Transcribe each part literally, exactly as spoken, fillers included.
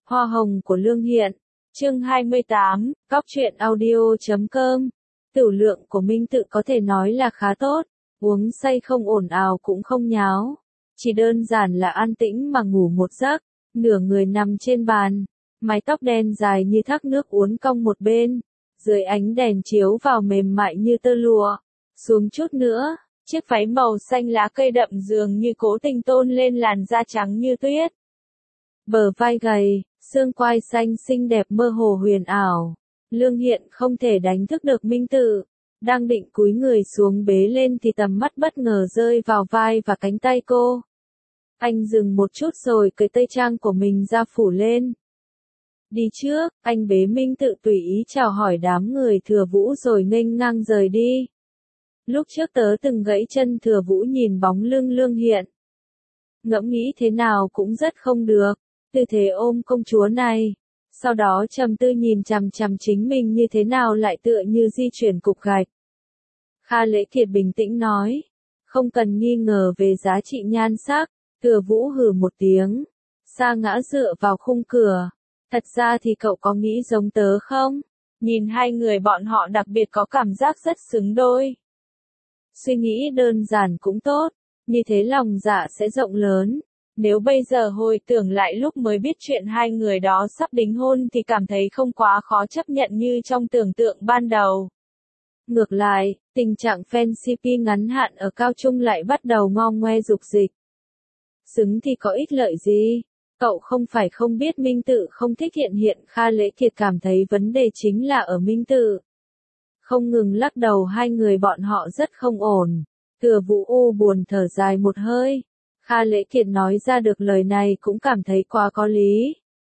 Hoa hồng của Lương Hiện. Chương hai mươi tám, Cóc truyện audio chấm com. Tửu lượng của Minh Tự có thể nói là khá tốt, uống say không ồn ào cũng không nháo, chỉ đơn giản là an tĩnh mà ngủ một giấc, nửa người nằm trên bàn, mái tóc đen dài như thác nước uốn cong một bên, dưới ánh đèn chiếu vào mềm mại như tơ lụa, xuống chút nữa, chiếc váy màu xanh lá cây đậm dường như cố tình tôn lên làn da trắng như tuyết. Bờ vai gầy, xương quai xanh xinh đẹp mơ hồ huyền ảo. Lương Hiện không thể đánh thức được Minh Tự, đang định cúi người xuống bế lên thì tầm mắt bất ngờ rơi vào vai và cánh tay cô. Anh dừng một chút rồi cởi tây trang của mình ra phủ lên. Đi trước, anh bế Minh Tự tùy ý chào hỏi đám người Thừa Vũ rồi nghênh ngang rời đi. Lúc trước tớ từng gãy chân Thừa Vũ nhìn bóng lưng Lương Hiện. Ngẫm nghĩ thế nào cũng rất không được, tư thế ôm công chúa này. Sau đó trầm tư nhìn chằm chằm chính mình như thế nào lại tựa như di chuyển cục gạch. Kha Lễ Kiệt bình tĩnh nói, không cần nghi ngờ về giá trị nhan sắc. Thừa Vũ hừ một tiếng, sa ngã dựa vào khung cửa. Thật ra thì cậu có nghĩ giống tớ không? Nhìn hai người bọn họ đặc biệt có cảm giác rất xứng đôi. Suy nghĩ đơn giản cũng tốt, như thế lòng dạ sẽ rộng lớn. Nếu bây giờ hồi tưởng lại lúc mới biết chuyện hai người đó sắp đính hôn thì cảm thấy không quá khó chấp nhận như trong tưởng tượng ban đầu. Ngược lại, tình trạng fan xê pê ngắn hạn ở cao trung lại bắt đầu ngong ngoe dục dịch. Xứng thì có ích lợi gì? Cậu không phải không biết Minh Tự không thích hiện hiện. Kha Lễ Kiệt cảm thấy vấn đề chính là ở Minh Tự. Không ngừng lắc đầu hai người bọn họ rất không ổn. Thừa Vũ u buồn thở dài một hơi. Kha Lễ Kiệt nói ra được lời này cũng cảm thấy quá có lý.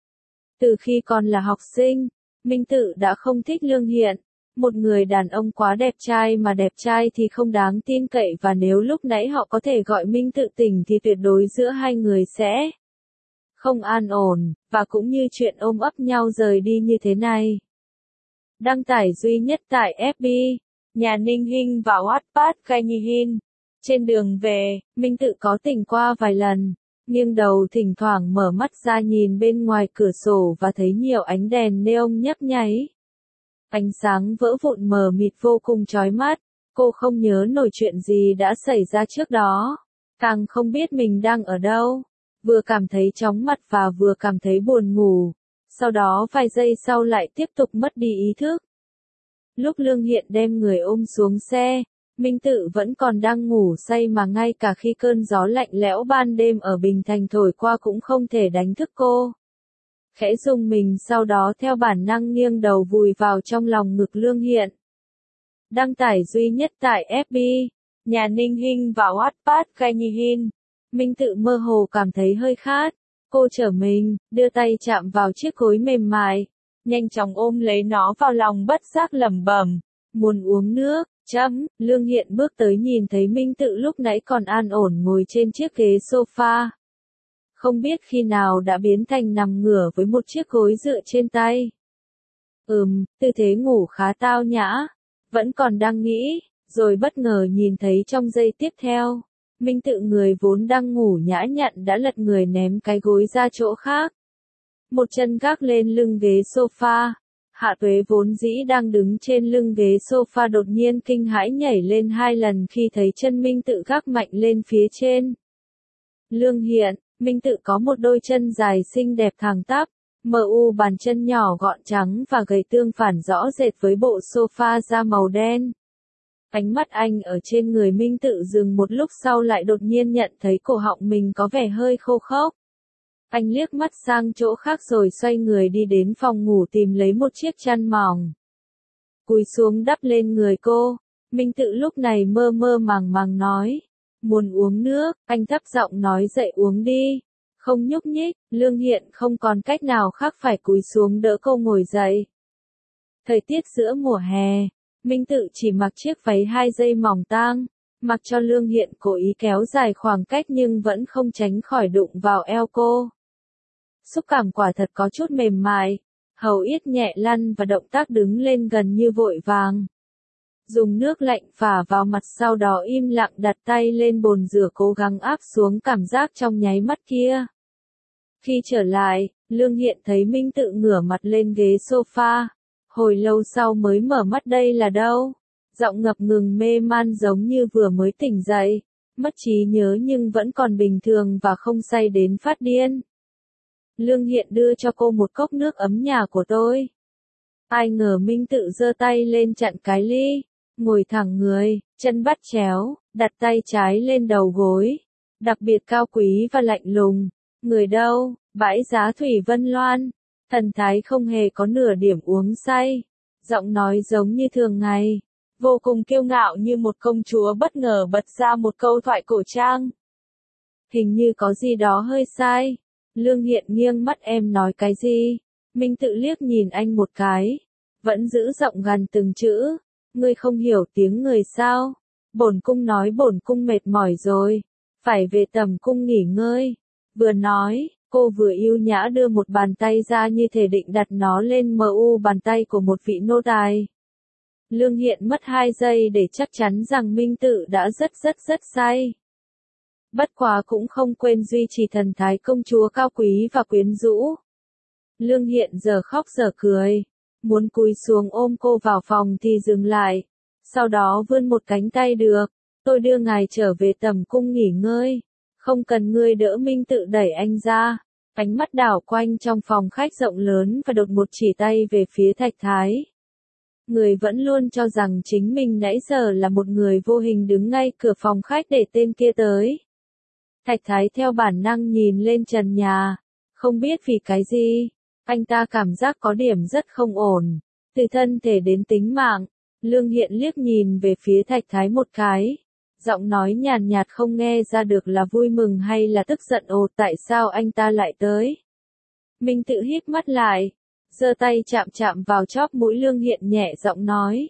Từ khi còn là học sinh, Minh Tự đã không thích Lương Hiện. Một người đàn ông quá đẹp trai mà đẹp trai thì không đáng tin cậy, và nếu lúc nãy họ có thể gọi Minh Tự tỉnh thì tuyệt đối giữa hai người sẽ không an ổn, và cũng như chuyện ôm ấp nhau rời đi như thế này. Đăng tải duy nhất tại ép bê, nhà Ninh Hinh và Wattpad Gai Nhi Hin. Trên đường về, Minh Tự có tỉnh qua vài lần, nghiêng đầu thỉnh thoảng mở mắt ra nhìn bên ngoài cửa sổ và thấy nhiều ánh đèn neon nhấp nháy. Ánh sáng vỡ vụn mờ mịt vô cùng chói mắt, cô không nhớ nổi chuyện gì đã xảy ra trước đó, càng không biết mình đang ở đâu, vừa cảm thấy chóng mặt và vừa cảm thấy buồn ngủ, sau đó vài giây sau lại tiếp tục mất đi ý thức. Lúc Lương Hiện đem người ôm xuống xe, Minh Tự vẫn còn đang ngủ say mà ngay cả khi cơn gió lạnh lẽo ban đêm ở Bình Thành thổi qua cũng không thể đánh thức cô. Khẽ rùng mình sau đó theo bản năng nghiêng đầu vùi vào trong lòng ngực Lương Hiện. Đăng tải duy nhất tại ép bê, nhà Ninh Hinh và Wattpad Gai Nhi Hin. Minh Tự mơ hồ cảm thấy hơi khát. Cô trở mình, đưa tay chạm vào chiếc gối mềm mại, nhanh chóng ôm lấy nó vào lòng bất giác lẩm bẩm, muốn uống nước. Chấm, Lương Hiện bước tới nhìn thấy Minh Tự lúc nãy còn an ổn ngồi trên chiếc ghế sofa. Không biết khi nào đã biến thành nằm ngửa với một chiếc gối dựa trên tay. Ừm, tư thế ngủ khá tao nhã. Vẫn còn đang nghĩ, rồi bất ngờ nhìn thấy trong giây tiếp theo, Minh Tự người vốn đang ngủ nhã nhặn đã lật người ném cái gối ra chỗ khác. Một chân gác lên lưng ghế sofa. Hạ Tuế vốn dĩ đang đứng trên lưng ghế sofa đột nhiên kinh hãi nhảy lên hai lần khi thấy chân Minh Tự gác mạnh lên phía trên. Lương Hiện, Minh Tự có một đôi chân dài xinh đẹp thẳng tắp, mờ u bàn chân nhỏ gọn trắng và gầy tương phản rõ rệt với bộ sofa da màu đen. Ánh mắt anh ở trên người Minh Tự dừng một lúc sau lại đột nhiên nhận thấy cổ họng mình có vẻ hơi khô khốc. Anh liếc mắt sang chỗ khác rồi xoay người đi đến phòng ngủ tìm lấy một chiếc chăn mỏng. Cúi xuống đắp lên người cô, Minh Tự lúc này mơ mơ màng màng nói. Muốn uống nước, anh thấp giọng nói dậy uống đi. Không nhúc nhích, Lương Hiện không còn cách nào khác phải cúi xuống đỡ cô ngồi dậy. Thời tiết giữa mùa hè, Minh Tự chỉ mặc chiếc váy hai dây mỏng tang, mặc cho Lương Hiện cố ý kéo dài khoảng cách nhưng vẫn không tránh khỏi đụng vào eo cô. Xúc cảm quả thật có chút mềm mại, hầu yết nhẹ lăn và động tác đứng lên gần như vội vàng. Dùng nước lạnh phả vào mặt sau đó im lặng đặt tay lên bồn rửa cố gắng áp xuống cảm giác trong nháy mắt kia. Khi trở lại, Lương Hiện thấy Minh Tự ngửa mặt lên ghế sofa, hồi lâu sau mới mở mắt đây là đâu? Giọng ngập ngừng mê man giống như vừa mới tỉnh dậy, mất trí nhớ nhưng vẫn còn bình thường và không say đến phát điên. Lương Hiện đưa cho cô một cốc nước ấm nhà của tôi. Ai ngờ Minh Tự giơ tay lên chặn cái ly, ngồi thẳng người, chân bắt chéo, đặt tay trái lên đầu gối, đặc biệt cao quý và lạnh lùng. Người đâu? Bãi giá Thủy Vân Loan. Thần thái không hề có nửa điểm uống say, giọng nói giống như thường ngày, vô cùng kiêu ngạo như một công chúa bất ngờ bật ra một câu thoại cổ trang. Hình như có gì đó hơi sai. Lương Hiện nghiêng mắt, em nói cái gì? Minh Tự liếc nhìn anh một cái, vẫn giữ giọng gằn từng chữ. Ngươi không hiểu tiếng người sao? Bổn cung nói bổn cung mệt mỏi rồi, phải về tầm cung nghỉ ngơi. Vừa nói, cô vừa yêu nhã đưa một bàn tay ra như thể định đặt nó lên mu bàn tay của một vị nô tài. Lương Hiện mất hai giây để chắc chắn rằng Minh Tự đã rất rất rất say. Bất quá cũng không quên duy trì thần thái công chúa cao quý và quyến rũ. Lương Hiện giờ khóc giờ cười, muốn cúi xuống ôm cô vào phòng thì dừng lại, sau đó vươn một cánh tay, được, tôi đưa ngài trở về tầm cung nghỉ ngơi, không cần ngươi đỡ. Minh Tự đẩy anh ra, ánh mắt đảo quanh trong phòng khách rộng lớn và đột một chỉ tay về phía Thạch Thái. Người vẫn luôn cho rằng chính mình nãy giờ là một người vô hình đứng ngay cửa phòng khách để tên kia tới. Thạch Thái theo bản năng nhìn lên trần nhà, không biết vì cái gì, anh ta cảm giác có điểm rất không ổn, từ thân thể đến tính mạng. Lương Hiện liếc nhìn về phía Thạch Thái một cái, giọng nói nhàn nhạt không nghe ra được là vui mừng hay là tức giận. Ồ, tại sao anh ta lại tới? Minh Tự híp mắt lại, giơ tay chạm chạm vào chóp mũi Lương Hiện, nhẹ giọng nói.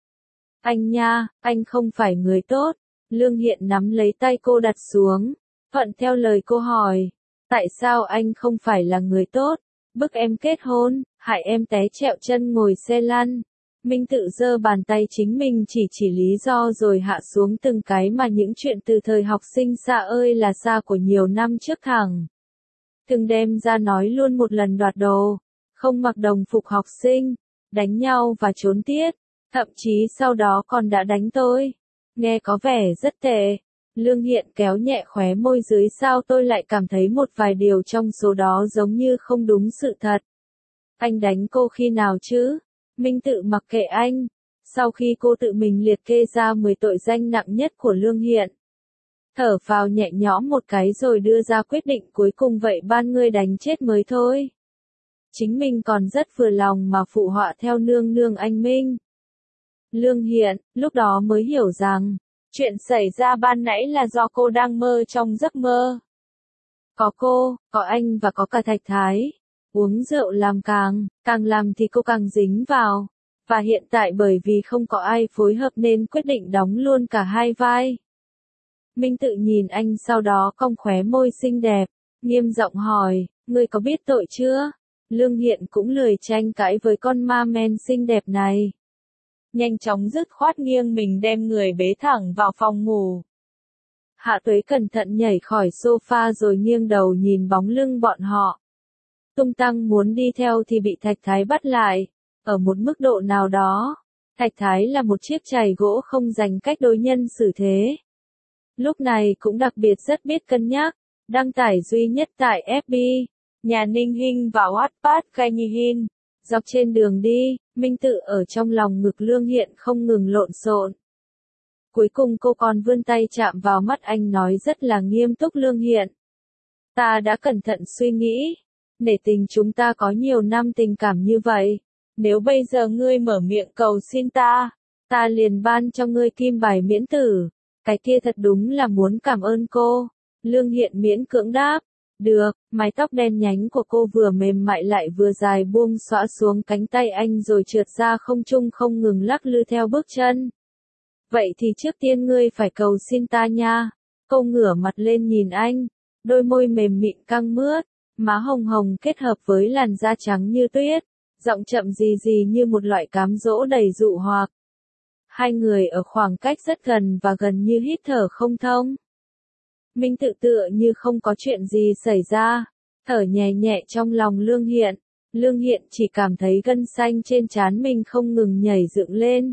Anh nha, anh không phải người tốt. Lương Hiện nắm lấy tay cô đặt xuống, thuận theo lời cô hỏi. Tại sao anh không phải là người tốt? Bức em kết hôn, hại em té trẹo chân ngồi xe lăn. Minh Tự giơ bàn tay chính mình chỉ chỉ lý do rồi hạ xuống từng cái mà những chuyện từ thời học sinh xa ơi là xa của nhiều năm trước thẳng. Từng đem ra nói luôn một lần, đoạt đồ, không mặc đồng phục học sinh, đánh nhau và trốn tiết, thậm chí sau đó còn đã đánh tôi. Nghe có vẻ rất tệ. Lương Hiện kéo nhẹ khóe môi dưới, sao tôi lại cảm thấy một vài điều trong số đó giống như không đúng sự thật. Anh đánh cô khi nào chứ? Minh Tự mặc kệ anh, sau khi cô tự mình liệt kê ra mười tội danh nặng nhất của Lương Hiện. Thở phào nhẹ nhõm một cái rồi đưa ra quyết định cuối cùng, vậy ban ngươi đánh chết mới thôi. Chính mình còn rất vừa lòng mà phụ họa theo, nương nương anh Minh. Lương Hiện, lúc đó mới hiểu rằng, chuyện xảy ra ban nãy là do cô đang mơ trong giấc mơ. Có cô, có anh và có cả Thạch Thái. Uống rượu làm càng, càng làm thì cô càng dính vào. Và hiện tại bởi vì không có ai phối hợp nên quyết định đóng luôn cả hai vai. Minh Tự nhìn anh, sau đó cong khóe môi xinh đẹp, nghiêm giọng hỏi, ngươi có biết tội chưa? Lương Hiện cũng lười tranh cãi với con ma men xinh đẹp này. Nhanh chóng dứt khoát nghiêng mình đem người bế thẳng vào phòng ngủ. Hạ Tuế cẩn thận nhảy khỏi sofa rồi nghiêng đầu nhìn bóng lưng bọn họ. Tung tăng muốn đi theo thì bị Thạch Thái bắt lại. Ở một mức độ nào đó, Thạch Thái là một chiếc chày gỗ không dành cách đối nhân xử thế. Lúc này cũng đặc biệt rất biết cân nhắc, đăng tải duy nhất tại ép bê, nhà Ninh Hinh và Wattpad Kha Nhi Hin. Dọc trên đường đi, Minh Tự ở trong lòng ngực Lương Hiện không ngừng lộn xộn. Cuối cùng cô còn vươn tay chạm vào mắt anh, nói rất là nghiêm túc, Lương Hiện. Ta đã cẩn thận suy nghĩ, nể tình chúng ta có nhiều năm tình cảm như vậy. Nếu bây giờ ngươi mở miệng cầu xin ta, ta liền ban cho ngươi kim bài miễn tử. Cái kia thật đúng là muốn cảm ơn cô. Lương Hiện miễn cưỡng đáp. Được, mái tóc đen nhánh của cô vừa mềm mại lại vừa dài buông xõa xuống cánh tay anh rồi trượt ra không trung không ngừng lắc lư theo bước chân. Vậy thì trước tiên ngươi phải cầu xin ta nha. Cô ngửa mặt lên nhìn anh, đôi môi mềm mịn căng mướt, má hồng hồng kết hợp với làn da trắng như tuyết, giọng chậm gì gì như một loại cám dỗ đầy dụ hoặc. Hai người ở khoảng cách rất gần và gần như hít thở không thông. Minh Tự tựa như không có chuyện gì xảy ra, Thở nhẹ nhẹ trong lòng Lương Hiện, Lương Hiện chỉ cảm thấy gân xanh trên trán mình không ngừng nhảy dựng lên.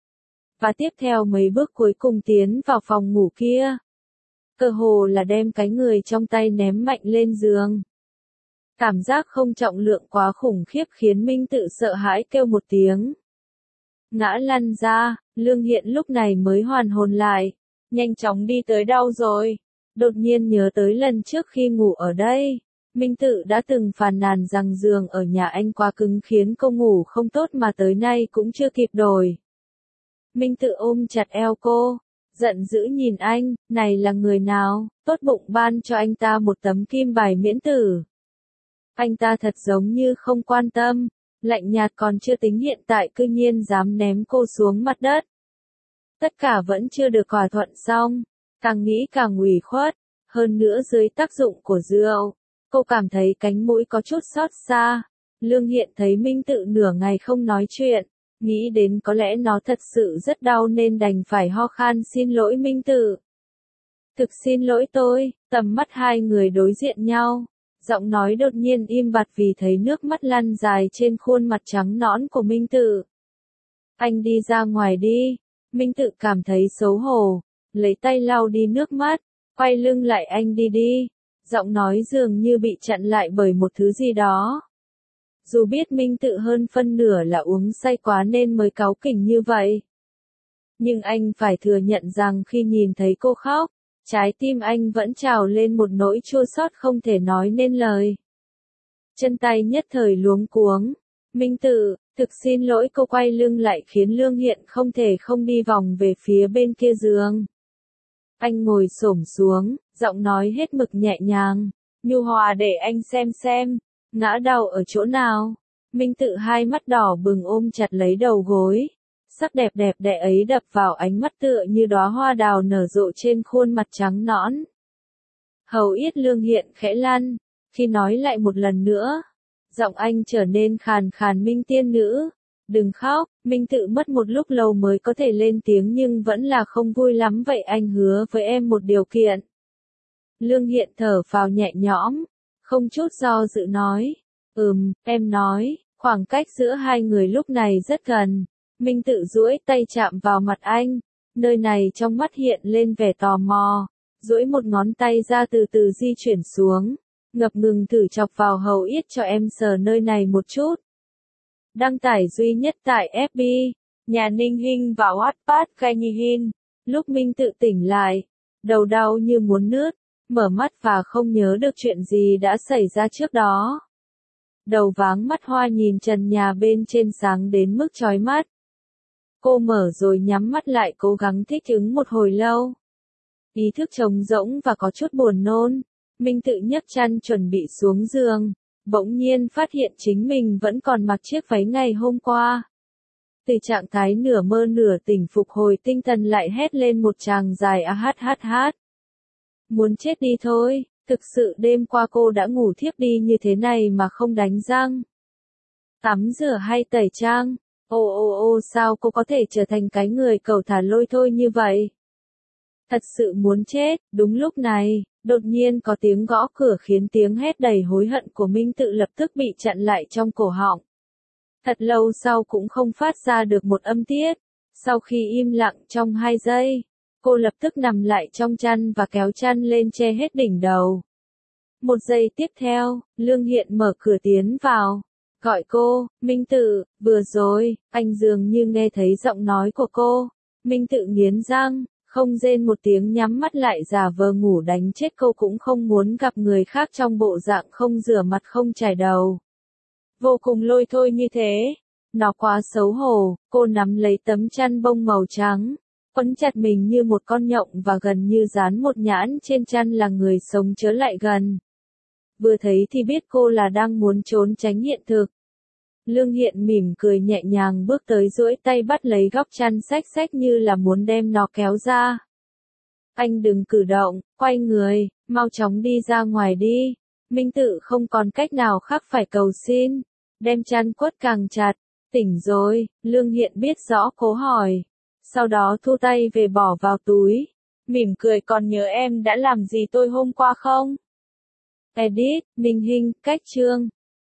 Và tiếp theo mấy bước cuối cùng tiến vào phòng ngủ kia. Cơ hồ là đem cái người trong tay ném mạnh lên giường. Cảm giác không trọng lượng quá khủng khiếp khiến Minh Tự sợ hãi kêu một tiếng. Ngã lăn ra, Lương Hiện lúc này mới hoàn hồn lại. Nhanh chóng đi tới đâu rồi? Đột nhiên nhớ tới lần trước khi ngủ ở đây. Minh Tự đã từng phàn nàn rằng giường ở nhà anh quá cứng khiến cô ngủ không tốt mà tới nay cũng chưa kịp đổi. Minh Tự ôm chặt eo cô, giận dữ nhìn anh, này là người nào, tốt bụng ban cho anh ta một tấm kim bài miễn tử. Anh ta thật giống như không quan tâm, lạnh nhạt còn chưa tính hiện tại cư nhiên dám ném cô xuống mặt đất. Tất cả vẫn chưa được thỏa thuận xong, càng nghĩ càng ủy khuất, hơn nữa dưới tác dụng của rượu, cô cảm thấy cánh mũi có chút xót xa. Lương Hiện thấy Minh Tự nửa ngày không nói chuyện, nghĩ đến có lẽ nó thật sự rất đau nên đành phải ho khan xin lỗi Minh Tự. Thực xin lỗi tôi, tầm mắt hai người đối diện nhau, giọng nói đột nhiên im bặt vì thấy nước mắt lăn dài trên khuôn mặt trắng nõn của Minh Tự. Anh đi ra ngoài đi, Minh Tự cảm thấy xấu hổ, lấy tay lau đi nước mắt, quay lưng lại anh đi đi, giọng nói dường như bị chặn lại bởi một thứ gì đó. Dù biết Minh Tự hơn phân nửa là uống say quá nên mới cáu kỉnh như vậy. Nhưng anh phải thừa nhận rằng khi nhìn thấy cô khóc, trái tim anh vẫn trào lên một nỗi chua xót không thể nói nên lời. Chân tay nhất thời luống cuống. Minh Tự, thực xin lỗi, cô quay lưng lại khiến Lương Hiện không thể không đi vòng về phía bên kia giường. Anh ngồi xổm xuống, giọng nói hết mực nhẹ nhàng, nhu hòa để anh xem xem, ngã đau ở chỗ nào. Minh Tự hai mắt đỏ bừng ôm chặt lấy đầu gối. Sắc đẹp đẹp đẽ ấy đập vào ánh mắt tựa như đóa hoa đào nở rộ trên khuôn mặt trắng nõn. Hầu yết Lương Hiện khẽ lăn, khi nói lại một lần nữa, giọng anh trở nên khàn khàn, Minh tiên nữ, đừng khóc. Minh Tự mất một lúc lâu mới có thể lên tiếng nhưng vẫn là không vui lắm. Vậy anh hứa với em một điều kiện. Lương Hiện thở phào nhẹ nhõm, không chút do dự nói, ừm, em nói. Khoảng cách giữa hai người lúc này rất gần. Minh Tự duỗi tay chạm vào mặt anh, nơi này trong mắt hiện lên vẻ tò mò, duỗi một ngón tay ra từ từ di chuyển xuống, ngập ngừng thử chọc vào hầu yết cho em sờ nơi này một chút. Đăng tải duy nhất tại ép bê, nhà Ninh Hinh và Wattpad Kha Nhi Hin. Lúc Minh Tự tỉnh lại, đầu đau như muốn nứt, mở mắt và không nhớ được chuyện gì đã xảy ra trước đó. Đầu váng mắt hoa nhìn trần nhà bên trên sáng đến mức chói mắt. Cô mở rồi nhắm mắt lại cố gắng thích ứng một hồi lâu. Ý thức trống rỗng và có chút buồn nôn. Minh Tự nhấc chăn chuẩn bị xuống giường, bỗng nhiên phát hiện chính mình vẫn còn mặc chiếc váy ngày hôm qua. Từ trạng thái nửa mơ nửa tỉnh phục hồi tinh thần lại hét lên một tràng dài a hát hát hát. Muốn chết đi thôi, thực sự đêm qua cô đã ngủ thiếp đi như thế này mà không đánh răng, tắm rửa hay tẩy trang. Ô ô ô sao cô có thể trở thành cái người cẩu thả lôi thôi như vậy? Thật sự muốn chết. Đúng lúc này, đột nhiên có tiếng gõ cửa khiến tiếng hét đầy hối hận của Minh Tự lập tức bị chặn lại trong cổ họng. Thật lâu sau cũng không phát ra được một âm tiết. Sau khi im lặng trong hai giây, cô lập tức nằm lại trong chăn và kéo chăn lên che hết đỉnh đầu. Một giây tiếp theo, Lương Hiện mở cửa tiến vào. Gọi cô, Minh Tự, vừa rồi, anh dường như nghe thấy giọng nói của cô. Minh Tự nghiến răng, không rên một tiếng nhắm mắt lại giả vờ ngủ đánh chết cô cũng không muốn gặp người khác trong bộ dạng không rửa mặt không chải đầu. Vô cùng lôi thôi như thế. Nó quá xấu hổ, cô nắm lấy tấm chăn bông màu trắng, quấn chặt mình như một con nhộng và gần như dán một nhãn trên chăn là người sống chớ lại gần. Vừa thấy thì biết cô là đang muốn trốn tránh hiện thực. Lương Hiện mỉm cười nhẹ nhàng bước tới duỗi tay bắt lấy góc chăn xách xách như là muốn đem nó kéo ra. Anh đừng cử động, quay người, mau chóng đi ra ngoài đi. Minh Tự không còn cách nào khác phải cầu xin, đem chăn quất càng chặt. Tỉnh rồi, Lương Hiện biết rõ cố hỏi. Sau đó thu tay về bỏ vào túi, mỉm cười, còn nhớ em đã làm gì tôi hôm qua không? Edit, Minh Hinh, Cách Chương.